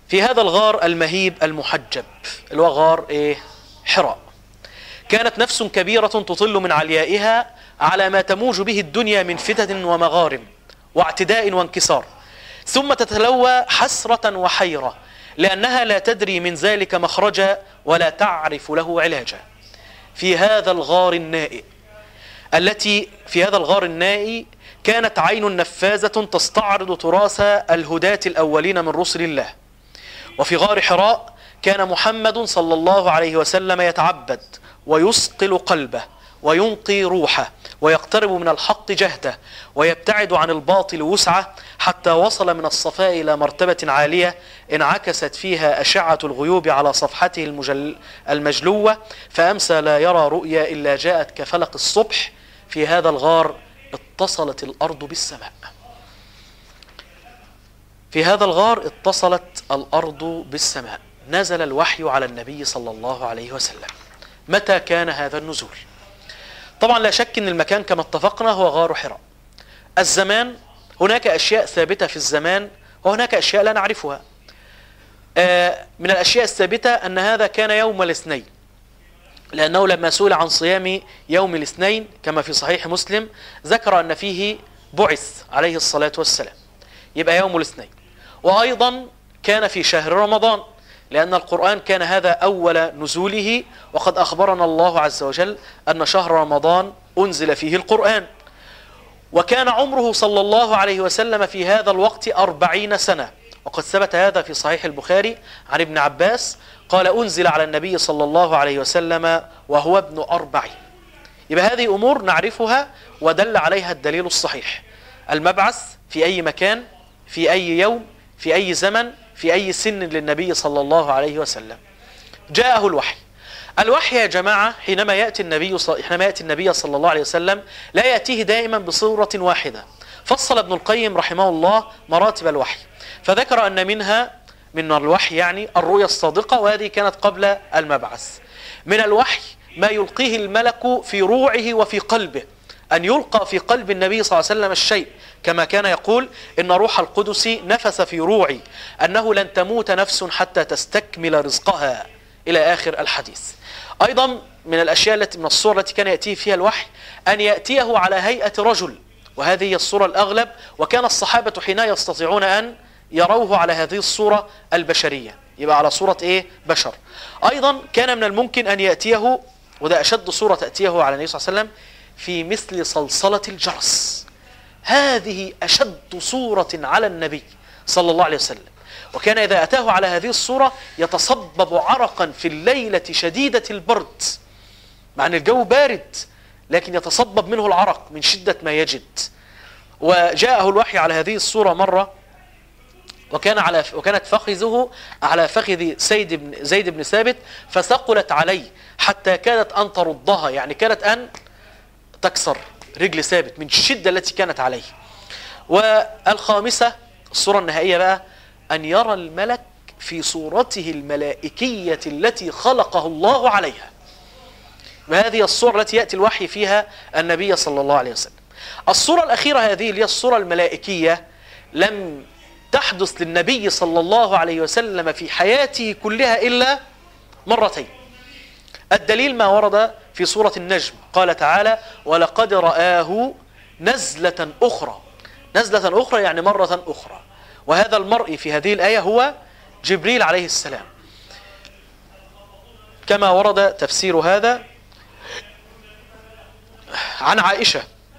في هذا الغار المهيب المحجب اللي هو غار حراء، كانت نفس كبيرة تطل من عليائها على ما تموج به الدنيا من فتن ومغارم واعتداء وانكسار، ثم تتلوى حسرة وحيرة لأنها لا تدري من ذلك مخرجا ولا تعرف له علاجا. في هذا الغار النائي كانت عين نفاذة تستعرض تراث الهداة الأولين من رسل الله. وفي غار حراء كان محمد صلى الله عليه وسلم يتعبد ويصقل قلبه وينقي روحه ويقترب من الحق جهده ويبتعد عن الباطل وسعه، حتى وصل من الصفاء إلى مرتبة عالية انعكست فيها أشعة الغيوب على صفحته المجلوة، فأمسى لا يرى رؤيا إلا جاءت كفلق الصبح. في هذا الغار اتصلت الأرض بالسماء. في هذا الغار اتصلت الأرض بالسماء. نزل الوحي على النبي صلى الله عليه وسلم. متى كان هذا النزول؟ طبعا لا شك أن المكان كما اتفقنا هو غار حراء. الزمان، هناك أشياء ثابتة في الزمان وهناك أشياء لا نعرفها. من الأشياء الثابتة أن هذا كان يوم الاثنين، لأنه لما سئل عن صيام يوم الاثنين كما في صحيح مسلم ذكر أن فيه بعث عليه الصلاة والسلام، يبقى يوم الاثنين. وأيضا كان في شهر رمضان، لأن القرآن كان هذا أول نزوله، وقد أخبرنا الله عز وجل أن شهر رمضان أنزل فيه القرآن. وكان عمره صلى الله عليه وسلم في هذا الوقت 40 سنة، وقد ثبت هذا في صحيح البخاري عن ابن عباس قال أنزل على النبي صلى الله عليه وسلم وهو ابن 40. يبقى هذه أمور نعرفها ودل عليها الدليل الصحيح. المبعث في أي مكان، في أي يوم، في أي زمن، في أي سن للنبي صلى الله عليه وسلم. جاءه الوحي. الوحي يا جماعة حينما يأتي النبي صلى الله عليه وسلم لا يأتيه دائما بصورة واحدة. فصل ابن القيم رحمه الله مراتب الوحي، فذكر أن من الوحي يعني الرؤيا الصادقة، وهذه كانت قبل المبعث. من الوحي ما يلقيه الملك في روعه وفي قلبه، أن يلقى في قلب النبي صلى الله عليه وسلم الشيء، كما كان يقول إن روح القدس نفث في روعي أنه لن تموت نفس حتى تستكمل رزقها، إلى آخر الحديث. أيضا من الأشياء من الصور التي كان يأتيه فيها الوحي أن يأتيه على هيئة رجل، وهذه هي الصورة الأغلب، وكان الصحابة حينها يستطيعون أن يروه على هذه الصورة البشرية، يبقى على صورة بشر. أيضا كان من الممكن أن يأتيه، وده أشد صورة تأتيه على النبي صلى الله عليه وسلم، في مثل صلصلة الجرس. هذه أشد صورة على النبي صلى الله عليه وسلم. وكان إذا أتاه على هذه الصورة يتصبب عرقا في الليلة شديدة البرد، مع أن الجو بارد لكن يتصبب منه العرق من شدة ما يجد. وجاءه الوحي على هذه الصورة مرة، وكانت فخذه على فخذ زيد بن ثابت، فثقلت عليه حتى كادت أن تردها، يعني كانت أن تكسر رجل ثابت من الشدة التي كانت عليه. والخامسة الصورة النهائية بقى، أن يرى الملك في صورته الملائكية التي خلقه الله عليها. وهذه الصورة التي يأتي الوحي فيها النبي صلى الله عليه وسلم. الصورة الأخيرة هذه اللي هي الصورة الملائكية لم تحدث للنبي صلى الله عليه وسلم في حياته كلها إلا مرتين. الدليل ما ورد في سورة النجم، قال تعالى ولقد رآه نزلة أخرى. نزلة أخرى يعني مرة أخرى، وهذا المرء في هذه الآية هو جبريل عليه السلام، كما ورد تفسير هذا عن عائشة.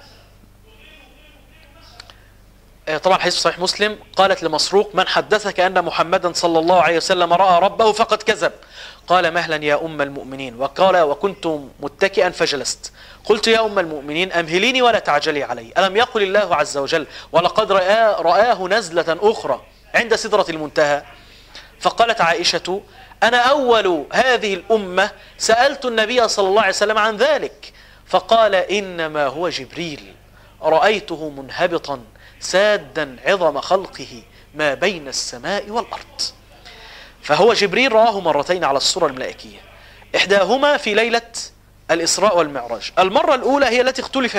طبعا حديث صحيح مسلم، قالت لمسروق من حدثك أن محمدا صلى الله عليه وسلم رأى ربه فقد كذب. قال مهلا يا أم المؤمنين. وقال وكنت متكئا فجلست، قلت يا أم المؤمنين أمهليني ولا تعجلي علي، ألم يقل الله عز وجل ولقد رآه نزلة أخرى عند سدرة المنتهى؟ فقالت عائشة أنا أول هذه الأمة سألت النبي صلى الله عليه وسلم عن ذلك، فقال إنما هو جبريل رأيته منهبطا سادا عظم خلقه ما بين السماء والأرض. فهو جبريل رآه مرتين على الصورة الملائكية، إحداهما في ليلة الإسراء والمعراج. المرة الأولى هي التي اختلف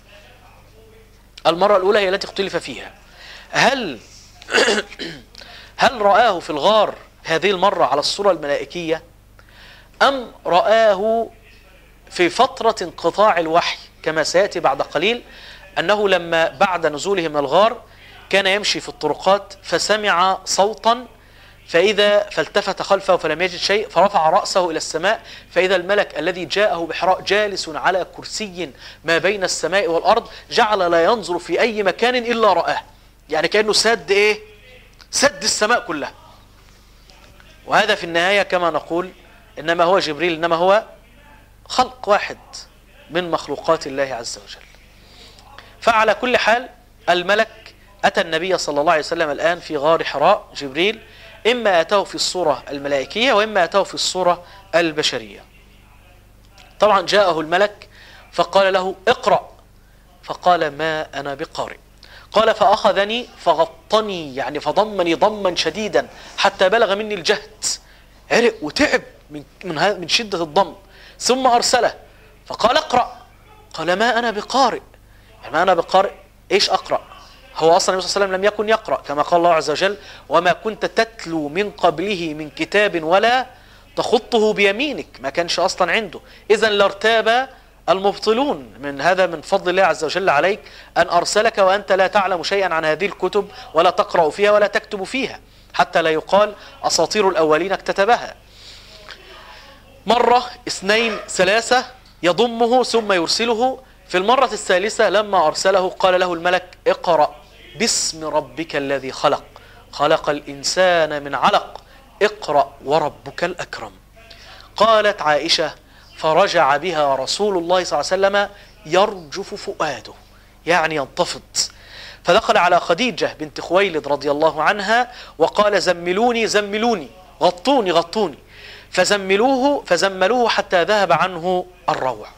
فيها، هل هل رآه في الغار هذه المرة على الصورة الملائكية، أم رآه في فترة انقطاع الوحي كما سيأتي بعد قليل، أنه لما بعد نزوله من الغار كان يمشي في الطرقات فسمع صوتا فالتفت خلفه فلم يجد شيء، فرفع رأسه إلى السماء فإذا الملك الذي جاءه بحراء جالس على كرسي ما بين السماء والأرض، جعل لا ينظر في أي مكان إلا رآه. يعني كأنه سد إيه؟ سد السماء كلها. وهذا في النهاية كما نقول إنما هو جبريل، إنما هو خلق واحد من مخلوقات الله عز وجل. فعلى كل حال الملك أتى النبي صلى الله عليه وسلم الآن في غار حراء، جبريل، إما أتاه في الصورة الملائكية وإما أتاه في الصورة البشرية. طبعا جاءه الملك فقال له اقرأ، فقال ما أنا بقارئ. قال فأخذني فغطني، يعني فضمني ضما شديدا حتى بلغ مني الجهد، عرق وتعب من شدة الضم، ثم أرسله فقال اقرأ. قال ما أنا بقارئ. يعني ما أنا بقارئ إيش أقرأ؟ هو أصلا النبي صلى الله عليه وسلم لم يكن يقرأ، كما قال الله عز وجل وما كنت تتلو من قبله من كتاب ولا تخطه بيمينك، ما كانش أصلا عنده. إذن لارتاب المبطلون. من هذا من فضل الله عز وجل عليك أن أرسلك وأنت لا تعلم شيئا عن هذه الكتب ولا تقرأ فيها ولا تكتب فيها، حتى لا يقال أساطير الأولين اكتتبها. مرة، اثنين، ثلاثة، يضمه ثم يرسله. في المرة الثالثة لما أرسله قال له الملك اقرأ باسم ربك الذي خلق، خلق الإنسان من علق، اقرأ وربك الأكرم. قالت عائشة فرجع بها رسول الله صلى الله عليه وسلم يرجف فؤاده، يعني ينتفض، فدخل على خديجة بنت خويلد رضي الله عنها وقال زملوني زملوني، غطوني غطوني، فزملوه حتى ذهب عنه الروع.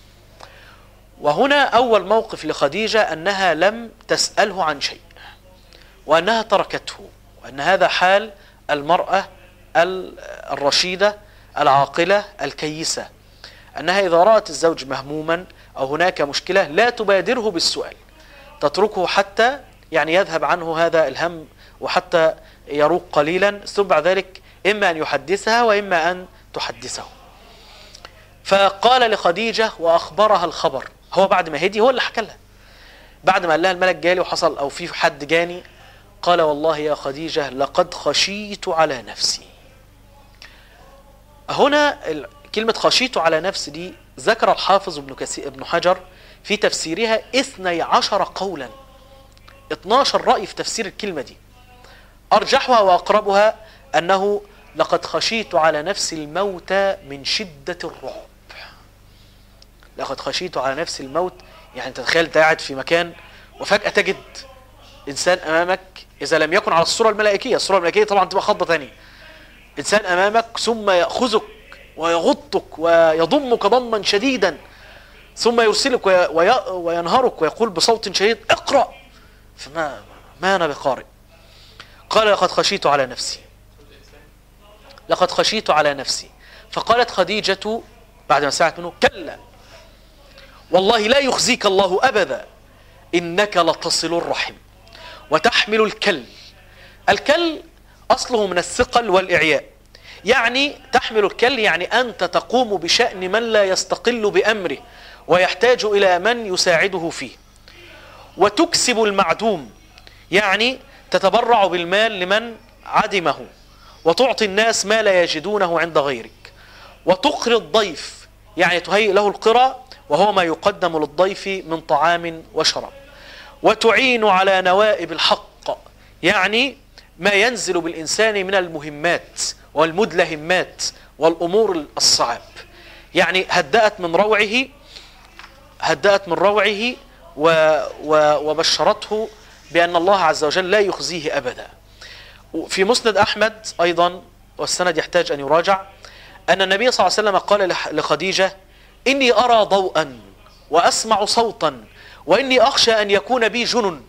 وهنا أول موقف لخديجة أنها لم تسأله عن شيء، وأنها تركته، وأن هذا حال المرأة الرشيدة العاقلة الكيسة، أنها إذا رأت الزوج مهموما أو هناك مشكلة لا تبادره بالسؤال، تتركه حتى يعني يذهب عنه هذا الهم وحتى يروق قليلا، ثم بعد ذلك إما أن يحدثها وإما أن تحدثه. فقال لخديجة وأخبرها الخبر، هو بعد ما هدي هو اللي حكى لها، بعد ما قال لها الملك جالي وحصل أو في حد جاني، قال والله يا خديجة لقد خشيت على نفسي. هنا كلمة خشيت على نفسي دي ذكر الحافظ ابن حجر في تفسيرها 12 قولا، 12 رأي في تفسير الكلمة دي. أرجحها وأقربها أنه لقد خشيت على نفسي الموت من شدة الرعب. لقد خشيت على نفسي الموت، يعني تتخيل انت قاعد في مكان وفجأة تجد إنسان أمامك، إذا لم يكن على الصورة الملائكية، الصورة الملائكية طبعا تبقى خطبة ثانية، إنسان أمامك ثم يأخذك ويغطك ويضمك ضما شديدا ثم يرسلك وينهرك ويقول بصوت شديد اقرأ، فما أنا بقارئ. قال لقد خشيت على نفسي، لقد خشيت على نفسي. فقالت خديجة بعد ما سمعت منه كلا والله لا يخزيك الله أبدا إنك لتصل الرحم وتحمل الكل. الكل أصله من الثقل والإعياء، يعني تحمل الكل يعني أنت تقوم بشأن من لا يستقل بأمره ويحتاج إلى من يساعده فيه. وتكسب المعدوم، يعني تتبرع بالمال لمن عدمه وتعطي الناس ما لا يجدونه عند غيرك. وتقري الضيف، يعني تهيئ له القرى وهو ما يقدم للضيف من طعام وشراب. وتعين على نوائب الحق، يعني ما ينزل بالإنسان من المهمات والمدلهمات والأمور الصعب، يعني هدأت من روعه وبشرته بأن الله عز وجل لا يخزيه أبدا. في مسند أحمد أيضا، والسند يحتاج أن يراجع، أن النبي صلى الله عليه وسلم قال لخديجة إني أرى ضوءا وأسمع صوتا وإني أخشى أن يكون بي جنن.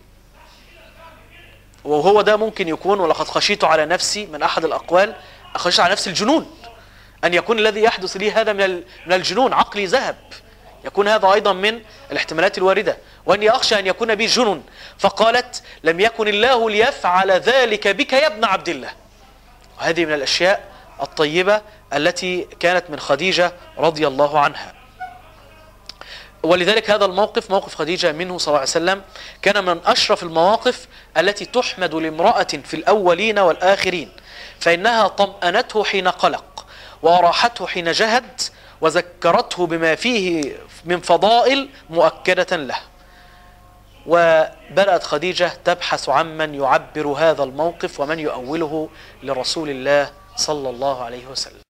وهو ده ممكن يكون ولقد خشيت على نفسي من أحد الأقوال، أخشى على نفسي الجنون، أن يكون الذي يحدث لي هذا من الجنون، عقلي ذهب، يكون هذا أيضا من الاحتمالات الواردة. وأني أخشى أن يكون بي جنن، فقالت لم يكن الله ليفعل ذلك بك يا ابن عبد الله. وهذه من الأشياء الطيبة التي كانت من خديجة رضي الله عنها. ولذلك هذا الموقف، موقف خديجة منه صلى الله عليه وسلم، كان من أشرف المواقف التي تحمد لامرأة في الأولين والآخرين، فإنها طمأنته حين قلق، وأراحته حين جهد، وذكرته بما فيه من فضائل مؤكدة له. وبدأت خديجة تبحث عمن يعبر هذا الموقف ومن يؤوله لرسول الله صلى الله عليه وسلم.